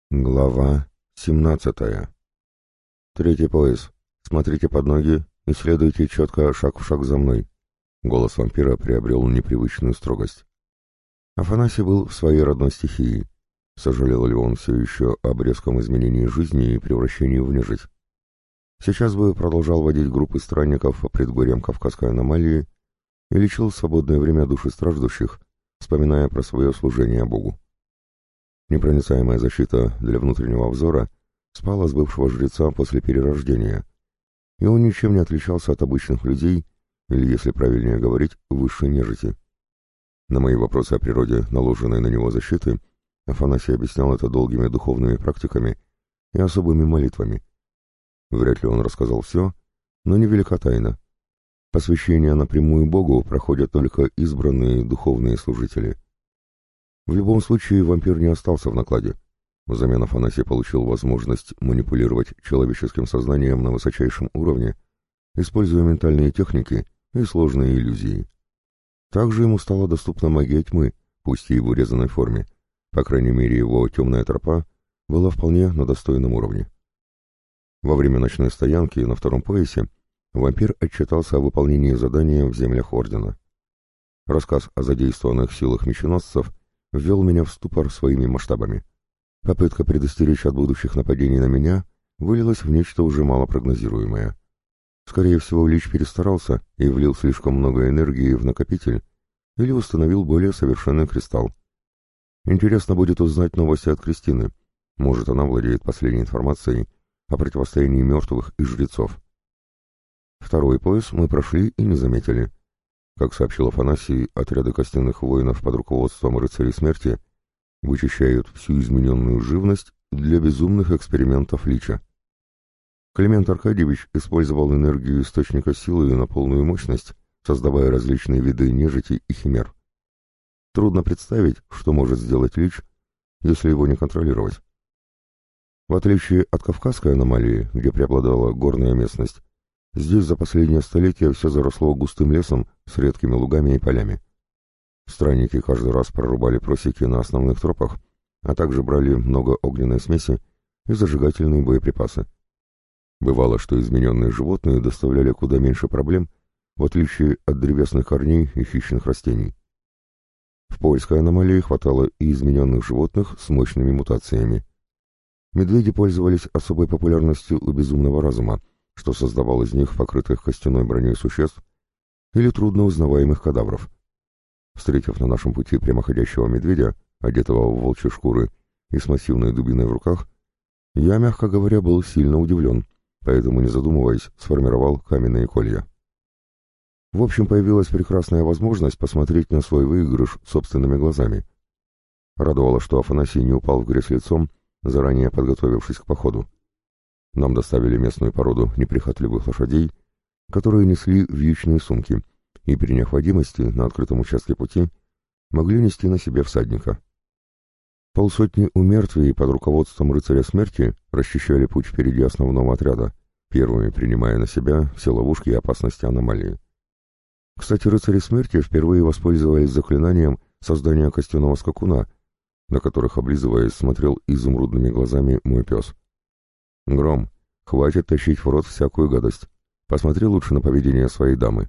Глава 17. Третий пояс. Смотрите под ноги и следуйте четко шаг в шаг за мной. Голос вампира приобрел непривычную строгость. Афанасий был в своей родной стихии. Сожалел ли он все еще об резком изменении жизни и превращении в нежить? Сейчас бы продолжал водить группы странников по предгорьям Кавказской аномалии и лечил в свободное время души страждущих, вспоминая про свое служение Богу. Непроницаемая защита для внутреннего взора спала с бывшего жреца после перерождения, и он ничем не отличался от обычных людей, или, если правильнее говорить, высшей нежити. На мои вопросы о природе наложенной на него защиты Афанасий объяснял это долгими духовными практиками и особыми молитвами. Вряд ли он рассказал все, но невелика тайна. Посвящение напрямую Богу проходят только избранные духовные служители. В любом случае вампир не остался в накладе. Взамен Афанасий получил возможность манипулировать человеческим сознанием на высочайшем уровне, используя ментальные техники и сложные иллюзии. Также ему стала доступна магия тьмы, пусть и в урезанной форме. По крайней мере, его темная тропа была вполне на достойном уровне. Во время ночной стоянки на втором поясе вампир отчитался о выполнении задания в землях Ордена. Рассказ о задействованных силах меченосцев ввел меня в ступор своими масштабами. Попытка предостеречь от будущих нападений на меня вылилась в нечто уже малопрогнозируемое. Скорее всего, Лич перестарался и влил слишком много энергии в накопитель или установил более совершенный кристалл. Интересно будет узнать новости от Кристины. Может, она владеет последней информацией о противостоянии мертвых и жрецов. Второй пояс мы прошли и не заметили. Как сообщил Афанасий, отряды костяных воинов под руководством рыцарей смерти вычищают всю измененную живность для безумных экспериментов Лича. Климент Аркадьевич использовал энергию источника силы на полную мощность, создавая различные виды нежити и химер. Трудно представить, что может сделать Лич, если его не контролировать. В отличие от Кавказской аномалии, где преобладала горная местность, здесь за последнее столетие все заросло густым лесом с редкими лугами и полями. Странники каждый раз прорубали просеки на основных тропах, а также брали много огненной смеси и зажигательные боеприпасы. Бывало, что измененные животные доставляли куда меньше проблем, в отличие от древесных корней и хищных растений. В польской аномалии хватало и измененных животных с мощными мутациями. Медведи пользовались особой популярностью у безумного разума, что создавал из них покрытых костяной броней существ или трудно узнаваемых кадавров. Встретив на нашем пути прямоходящего медведя, одетого в волчьи шкуры и с массивной дубиной в руках, я, мягко говоря, был сильно удивлен, поэтому, не задумываясь, сформировал каменные колья. В общем, появилась прекрасная возможность посмотреть на свой выигрыш собственными глазами. Радовало, что Афанасий не упал в грязь лицом, заранее подготовившись к походу. Нам доставили местную породу неприхотливых лошадей, которые несли вьючные сумки, и при необходимости на открытом участке пути могли нести на себе всадника. Полсотни умертвий под руководством рыцаря смерти расчищали путь впереди основного отряда, первыми принимая на себя все ловушки и опасности аномалии. Кстати, рыцари смерти впервые воспользовались заклинанием создания костяного скакуна, на которых, облизываясь, смотрел изумрудными глазами мой пес. «Гром, хватит тащить в рот всякую гадость. Посмотри лучше на поведение своей дамы».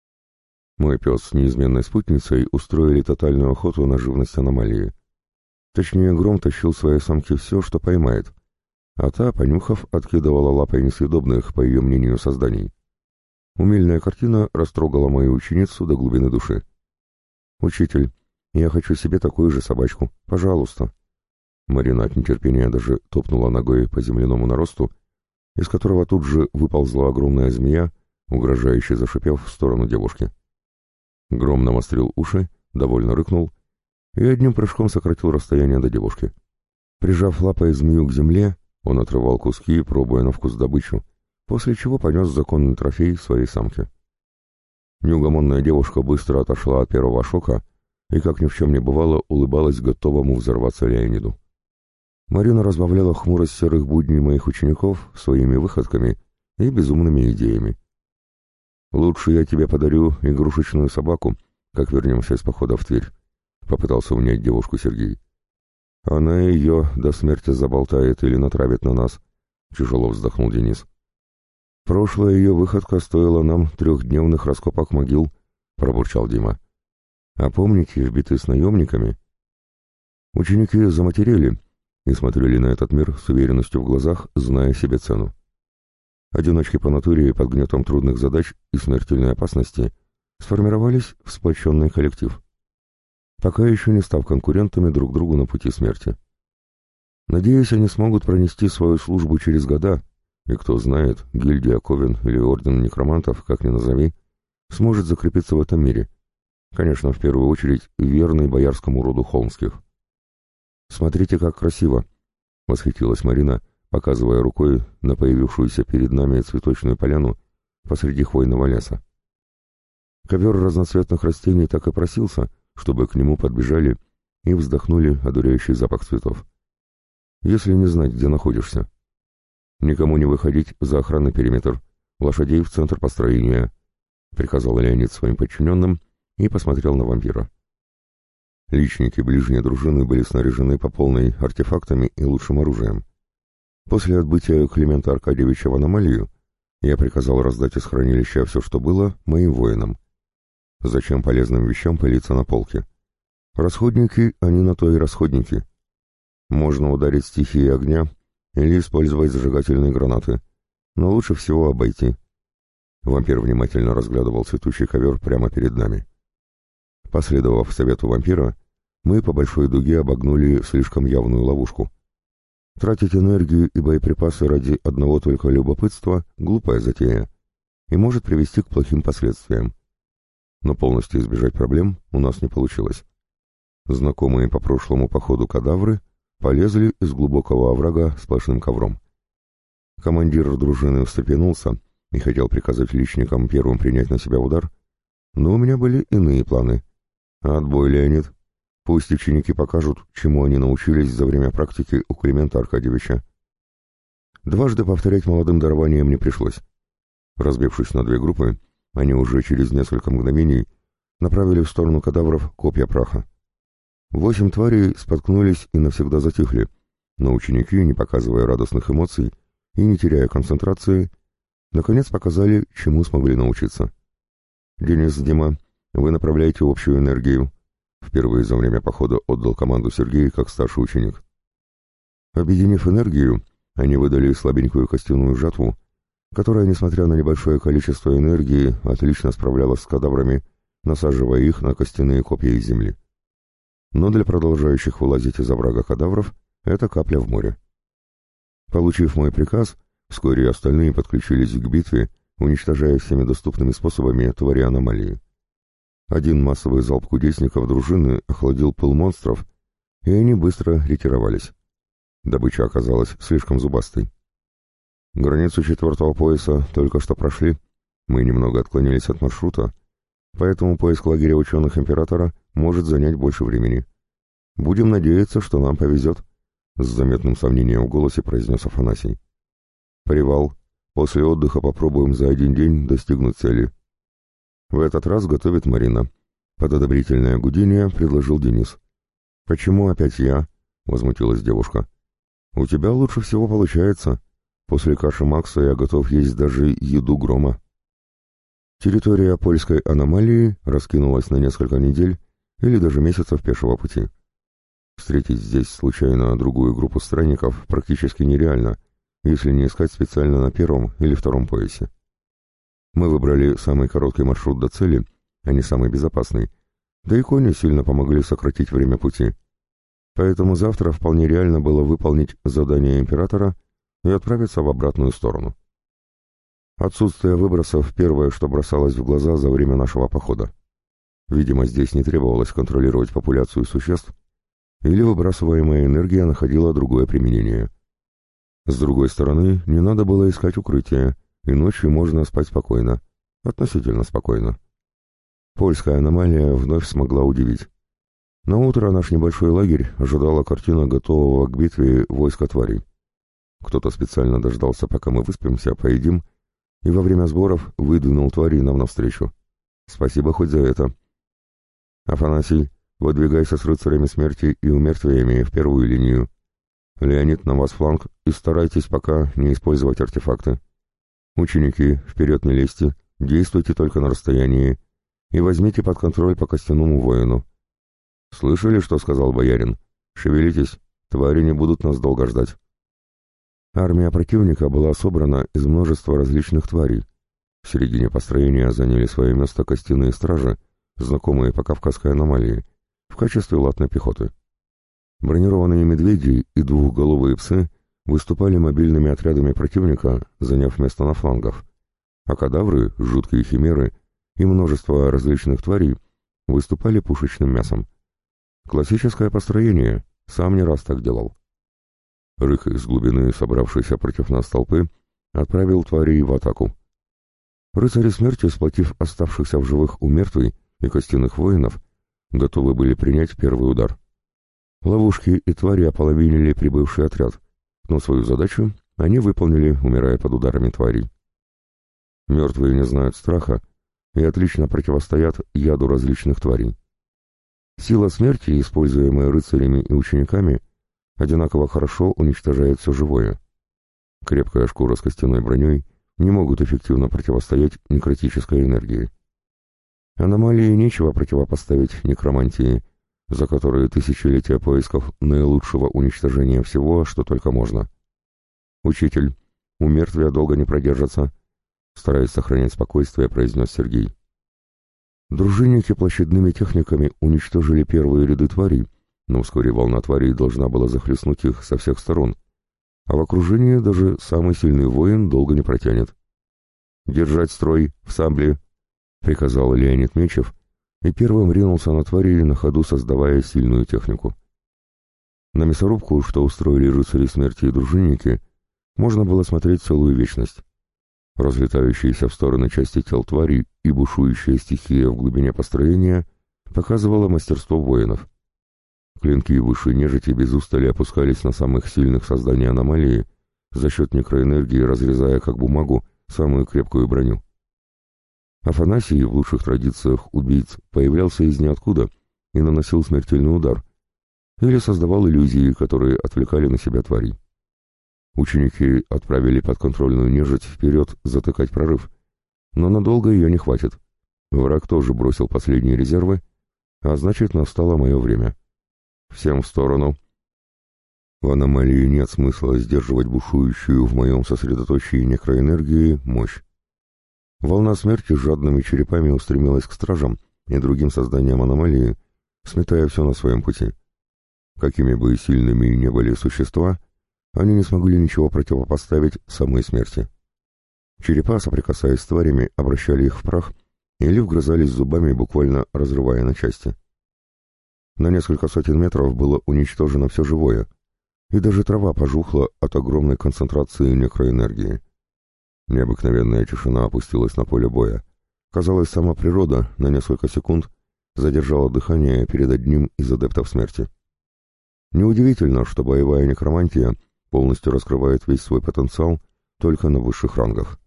Мой пес с неизменной спутницей устроили тотальную охоту на живность аномалии. Точнее, Гром тащил своей самке все, что поймает, а та, понюхав, откидывала лапой несъедобных, по ее мнению, созданий. Умильная картина растрогала мою ученицу до глубины души. «Учитель, я хочу себе такую же собачку. Пожалуйста». Марина от нетерпения даже топнула ногой по земляному наросту, из которого тут же выползла огромная змея, угрожающе зашипев в сторону девушки. Гром навострил уши, довольно рыкнул и одним прыжком сократил расстояние до девушки. Прижав лапой змею к земле, он отрывал куски, пробуя на вкус добычу, после чего понес законный трофей своей самке. Неугомонная девушка быстро отошла от первого шока и, как ни в чем не бывало, улыбалась готовому взорваться Леониду. Марина разбавляла хмурость серых будней моих учеников своими выходками и безумными идеями. «Лучше я тебе подарю игрушечную собаку, как вернемся из похода в Тверь», — попытался унять девушку Сергей. Она ее до смерти заболтает или натравит на нас, — тяжело вздохнул Денис. Прошлая ее выходка стоила нам 3-дневных раскопок могил, — пробурчал Дима. А помните, в битве с наемниками? Ученики заматерели и смотрели на этот мир с уверенностью в глазах, зная себе цену. Одиночки по натуре под гнетом трудных задач и смертельной опасности сформировались в сплоченный коллектив, пока еще не став конкурентами друг другу на пути смерти. Надеюсь, они смогут пронести свою службу через года, и кто знает, гильдия Ковен или Орден Некромантов, как ни назови, сможет закрепиться в этом мире. Конечно, в первую очередь, верный боярскому роду Холмских. «Смотрите, как красиво!» — восхитилась Марина, показывая рукой на появившуюся перед нами цветочную поляну посреди хвойного леса. Ковер разноцветных растений так и просился, чтобы к нему подбежали и вздохнули одуряющий запах цветов. Если не знать, где находишься. Никому не выходить за охранный периметр, лошадей в центр построения, — приказал Леонид своим подчиненным и посмотрел на вампира. Личники ближней дружины были снаряжены по полной артефактами и лучшим оружием. После отбытия Климента Аркадьевича в аномалию я приказал раздать из хранилища все, что было, моим воинам. Зачем полезным вещам пылиться на полке? Расходники, они на то и расходники. Можно ударить стихией огня или использовать зажигательные гранаты, но лучше всего обойти. Вампир внимательно разглядывал цветущий ковер прямо перед нами. Последовав совету вампира, мы по большой дуге обогнули слишком явную ловушку. Тратить энергию и боеприпасы ради одного только любопытства — глупая затея и может привести к плохим последствиям. Но полностью избежать проблем у нас не получилось. Знакомые по прошлому походу кадавры полезли из глубокого оврага сплошным ковром. Командир дружины встрепенулся и хотел приказать личникам первым принять на себя удар, но у меня были иные планы. Отбой, Леонид. Пусть ученики покажут, чему они научились за время практики у Климента Аркадьевича. Дважды повторять молодым дарованием не пришлось. Разбившись на 2 группы, они уже через несколько мгновений направили в сторону кадавров копья праха. 8 тварей споткнулись и навсегда затихли, но ученики, не показывая радостных эмоций и не теряя концентрации, наконец показали, чему смогли научиться. «Денис, Дима, вы направляете общую энергию», — впервые за время похода отдал команду Сергей как старший ученик. Объединив энергию, они выдали слабенькую костяную жатву, которая, несмотря на небольшое количество энергии, отлично справлялась с кадаврами, насаживая их на костяные копья из земли. Но для продолжающих вылазить из оврага кадавров это капля в море. Получив мой приказ, вскоре остальные подключились к битве, уничтожая всеми доступными способами твари аномалии. Один массовый залп кудесников дружины охладил пыл монстров, и они быстро ретировались. Добыча оказалась слишком зубастой. Границу 4-го пояса только что прошли, мы немного отклонились от маршрута, поэтому поиск лагеря ученых Императора может занять больше времени. Будем надеяться, что нам повезет, — с заметным сомнением в голосе произнес Афанасий. Привал. После отдыха попробуем за 1 день достигнуть цели. В этот раз готовит Марина. Под одобрительное гудение предложил Денис. «Почему опять я?» — возмутилась девушка. «У тебя лучше всего получается. После каши Макса я готов есть даже еду Грома». Территория польской аномалии раскинулась на несколько недель или даже месяцев пешего пути. Встретить здесь случайно другую группу странников практически нереально, если не искать специально на 1-м или 2-м поясе. Мы выбрали самый короткий маршрут до цели, а не самый безопасный, да и кони сильно помогли сократить время пути. Поэтому завтра вполне реально было выполнить задание Императора и отправиться в обратную сторону. Отсутствие выбросов — первое, что бросалось в глаза за время нашего похода. Видимо, здесь не требовалось контролировать популяцию существ, или выбрасываемая энергия находила другое применение. С другой стороны, не надо было искать укрытие, и ночью можно спать спокойно, относительно спокойно. Польская аномалия вновь смогла удивить. На утро наш небольшой лагерь ожидала картина готового к битве войска тварей. Кто-то специально дождался, пока мы выспимся, поедим, и во время сборов выдвинул тварей нам навстречу. Спасибо хоть за это. Афанасий, выдвигайся с рыцарями смерти и умертвиями в первую линию. Леонид, на вас фланг, и старайтесь пока не использовать артефакты. Ученики, вперед не лезьте, действуйте только на расстоянии и возьмите под контроль по костяному воину. Слышали, что сказал боярин? Шевелитесь, твари не будут нас долго ждать. Армия противника была собрана из множества различных тварей. В середине построения заняли свое место костяные стражи, знакомые по кавказской аномалии, в качестве латной пехоты. Бронированные медведи и двухголовые псы выступали мобильными отрядами противника, заняв место на флангах, а кадавры, жуткие химеры и множество различных тварей выступали пушечным мясом. Классическое построение, сам не раз так делал. Рык из глубины, собравшейся против нас толпы, отправил тварей в атаку. Рыцари смерти, сплотив оставшихся в живых у мертвей и костяных воинов, готовы были принять первый удар. Ловушки и твари ополовинили прибывший отряд, но свою задачу они выполнили, умирая под ударами тварей. Мертвые не знают страха и отлично противостоят яду различных тварей. Сила смерти, используемая рыцарями и учениками, одинаково хорошо уничтожает все живое. Крепкая шкура с костяной броней не могут эффективно противостоять некротической энергии. Аномалии нечего противопоставить некромантии, за которые тысячелетия поисков наилучшего уничтожения всего, что только можно. «Учитель, у мертвия долго не продержатся», — стараясь сохранять спокойствие, произнес Сергей. Дружинники площадными техниками уничтожили первые ряды тварей, но вскоре волна тварей должна была захлестнуть их со всех сторон, а в окружении даже самый сильный воин долго не протянет. «Держать строй, в сабле!» — приказал Леонид Мечев, и первым ринулся на тварей, на ходу создавая сильную технику. На мясорубку, что устроили рыцари смерти и дружинники, можно было смотреть целую вечность. Разлетающиеся в стороны части тел тварей и бушующая стихия в глубине построения показывала мастерство воинов. Клинки высшей нежити без устали опускались на самых сильных созданий аномалии, за счет некроэнергии разрезая как бумагу самую крепкую броню. Афанасий, в лучших традициях убийц, появлялся из ниоткуда и наносил смертельный удар, или создавал иллюзии, которые отвлекали на себя тварей. Ученики отправили подконтрольную нежить вперед затыкать прорыв, но надолго ее не хватит. Враг тоже бросил последние резервы, а значит, настало мое время. Всем в сторону. В аномалии нет смысла сдерживать бушующую в моем сосредоточии некроэнергии мощь. Волна смерти с жадными черепами устремилась к стражам и другим созданиям аномалии, сметая все на своем пути. Какими бы сильными ни были существа, они не смогли ничего противопоставить самой смерти. Черепа, соприкасаясь с тварями, обращали их в прах или вгрызались зубами, буквально разрывая на части. На несколько сотен метров было уничтожено все живое, и даже трава пожухла от огромной концентрации некроэнергии. Необыкновенная тишина опустилась на поле боя. Казалось, сама природа на несколько секунд задержала дыхание перед одним из адептов смерти. Неудивительно, что боевая некромантия полностью раскрывает весь свой потенциал только на высших рангах.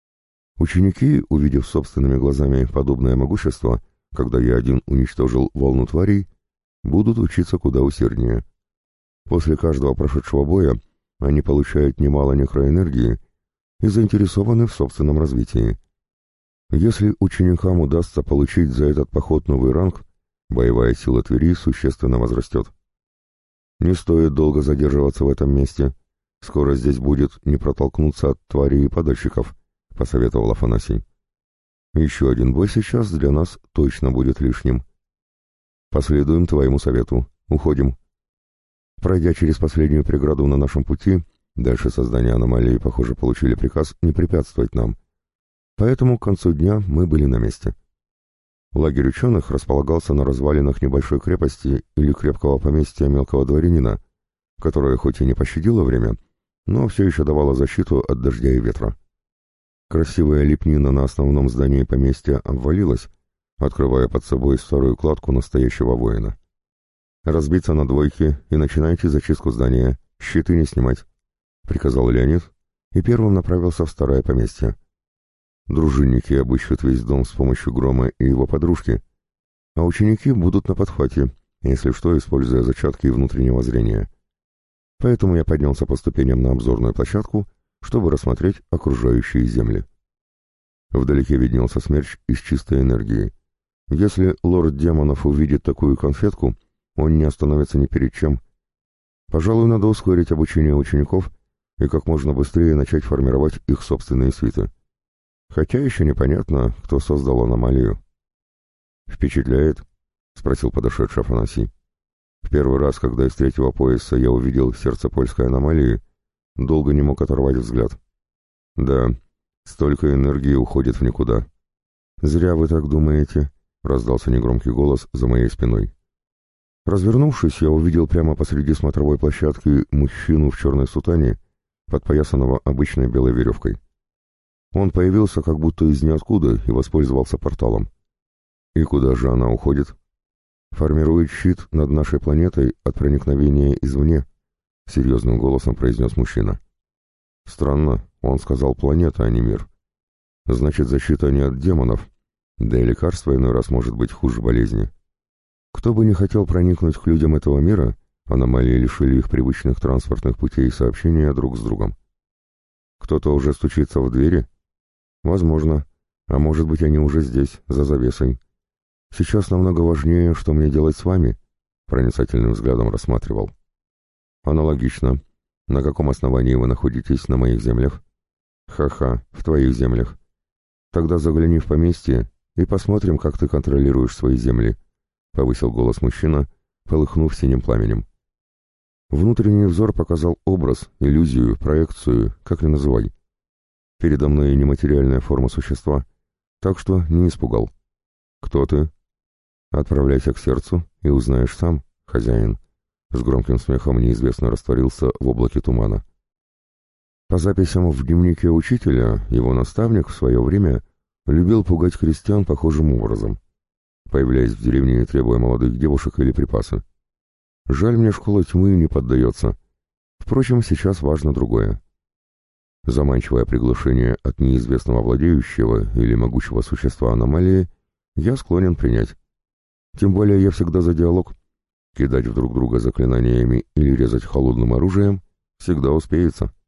Ученики, увидев собственными глазами подобное могущество, когда я один уничтожил волну тварей, будут учиться куда усерднее. После каждого прошедшего боя они получают немало некроэнергии и заинтересованы в собственном развитии. Если ученикам удастся получить за этот поход новый ранг, боевая сила Твери существенно возрастет. Не стоит долго задерживаться в этом месте. Скоро здесь будет не протолкнуться от тварей и падальщиков, — посоветовал Афанасий. Еще один бой сейчас для нас точно будет лишним. Последуем твоему совету. Уходим. Пройдя через последнюю преграду на нашем пути, дальше создания аномалии, похоже, получили приказ не препятствовать нам. Поэтому к концу дня мы были на месте. Лагерь ученых располагался на развалинах небольшой крепости или крепкого поместья мелкого дворянина, которое хоть и не пощадило время, но все еще давало защиту от дождя и ветра. Красивая лепнина на основном здании поместья обвалилась, открывая под собой старую кладку настоящего воина. «Разбиться на двойки и начинайте зачистку здания, щиты не снимать», — приказал Леонид и первым направился в старое поместье. Дружинники обыщут весь дом с помощью Грома и его подружки, а ученики будут на подхвате если что, используя зачатки внутреннего зрения. Поэтому я поднялся по ступеням на обзорную площадку, чтобы рассмотреть окружающие земли. Вдалеке виднелся смерч из чистой энергии. Если лорд демонов увидит такую конфетку, он не остановится ни перед чем. Пожалуй, надо ускорить обучение учеников и как можно быстрее начать формировать их собственные свиты. Хотя еще непонятно, кто создал аномалию. «Впечатляет?» — спросил подошедший Афанасий. В первый раз, когда из третьего пояса я увидел сердце польской аномалии, долго не мог оторвать взгляд. «Да, столько энергии уходит в никуда». «Зря вы так думаете», — раздался негромкий голос за моей спиной. Развернувшись, я увидел прямо посреди смотровой площадки мужчину в черной сутане, подпоясанного обычной белой веревкой. Он появился как будто из ниоткуда и воспользовался порталом. И куда же она уходит? Формирует щит над нашей планетой от проникновения извне, серьезным голосом произнес мужчина. Странно, он сказал планета, а не мир. Значит, защита не от демонов, да и лекарство иной раз может быть хуже болезни. Кто бы не хотел проникнуть к людям этого мира, аномалии лишили их привычных транспортных путей и сообщения друг с другом. Кто-то уже стучится в двери? Возможно. А может быть, они уже здесь, за завесой. Сейчас намного важнее, что мне делать с вами, проницательным взглядом рассматривал. Аналогично. На каком основании вы находитесь на моих землях? Ха-ха, в твоих землях. Тогда загляни в поместье и посмотрим, как ты контролируешь свои земли, повысил голос мужчина, полыхнув синим пламенем. Внутренний взор показал образ, иллюзию, проекцию, как ни называй. Передо мной нематериальная форма существа, так что не испугал. Кто ты? Отправляйся к сердцу и узнаешь сам, хозяин. С громким смехом неизвестно растворился в облаке тумана. По записям в дневнике учителя, его наставник в свое время любил пугать крестьян похожим образом, появляясь в деревне и требуя молодых девушек или припасы. Жаль, мне школа тьмы не поддается. Впрочем, сейчас важно другое. Заманчивое приглашение от неизвестного владеющего или могучего существа аномалии я склонен принять. Тем более я всегда за диалог. Кидать в друг друга заклинаниями или резать холодным оружием всегда успеется.